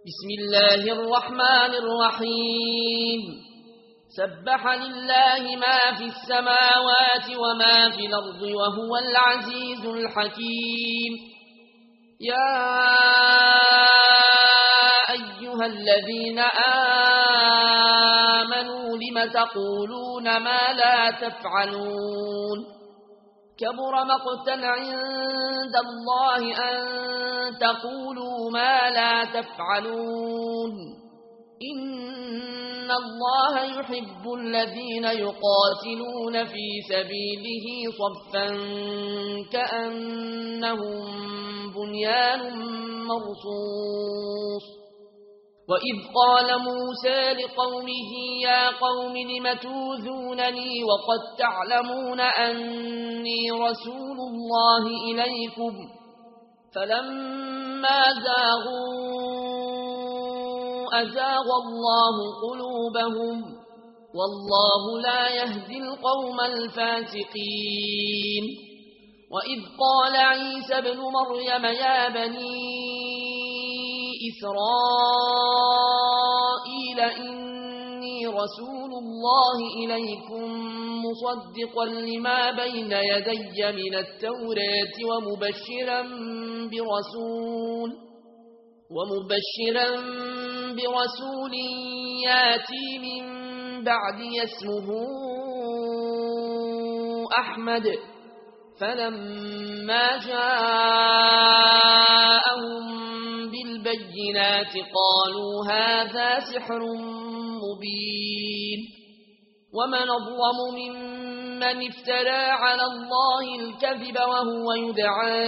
بسم الله الرحمن الرحيم سبح لله ما في السماوات وما في الأرض وهو العزيز الحكيم يا أيها الذين آمنوا لم تقولون ما لا تفعلون كبر مقتا عند الله أن تقولوا ما لا تفعلون إن الله يحب الذين يقاتلون في سبيله صفا كأنهم بنيان مرصوص وإذ قال موسى لقومه يا قوم لم توذونني وقد تعلمون أني رسول الله إليكم فلما زاغوا أزاغ الله قلوبهم والله لا يهدي القوم الفاسقين وإذ قال عيسى ابن مريم يا بني إسرائيل إني رسول الله إليكم مصدقا لما بين يدي من التوراة ومبشرا برسول ياتي من بعدي اسمه أحمد فلما جاءهم بالبينات قالوا هذا سحر مبين ومن أظلم ممن افترى على الله الكذب وهو يدعى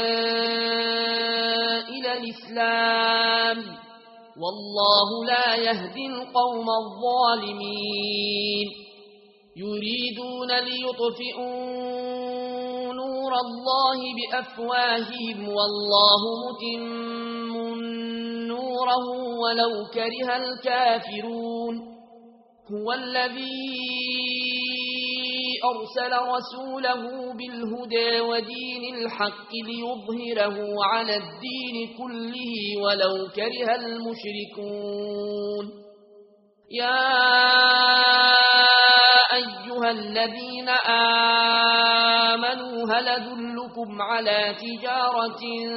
إلى الإسلام والله لا يهدي القوم الظالمين يريدون ليطفئوا نور الله بأفواههم والله متم نوره ولو كره الكافرون هو الذي أرسل رسوله بالهدى ودين الحق ليظهره على الدين كله ولو كره المشركون يا أيها الذين آمنوا هل أدلكم على تجارة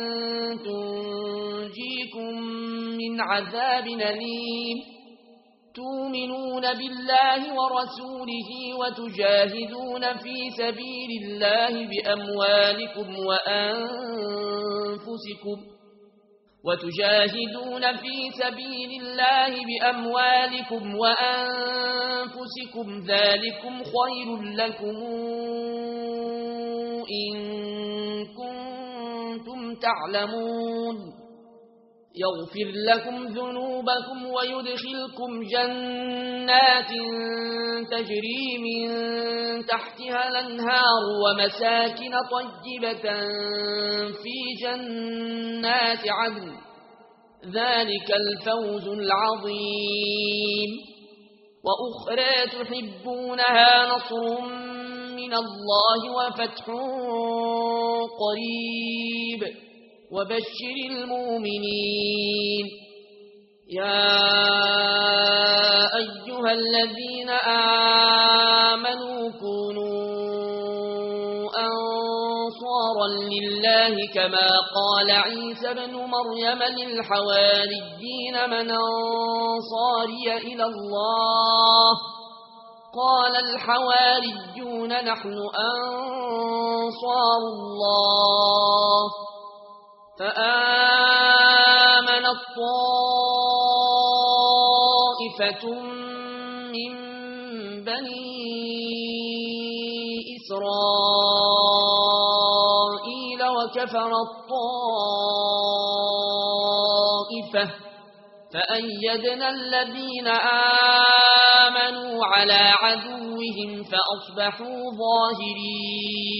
تنجيكم من عذاب أليم تؤمنون بالله ورسوله وتجاهدون في سبيل الله بأموالكم وأنفسكم ذلكم خير لكم إن كنتم تعلمون يغفر لكم ذنوبكم ويدخلكم جنات تجري من تحتها الأنهار ومساكن طيبة في جنات عدن ذلك الفوز العظيم وأخرى تحبونها نصر من الله وفتح قريب وبشر المؤمنين يا أيها الذين آمنوا كونوا أنصارا لله كما قال عيسى بن مريم للحواريين من أنصاري إلى الله قال الحواريون نحن أنصار الله فآمن الطائفة من بني إسرائيل وكفر الطائفة فأيدنا الذين آمنوا على عدوهم فأصبحوا ظاهرين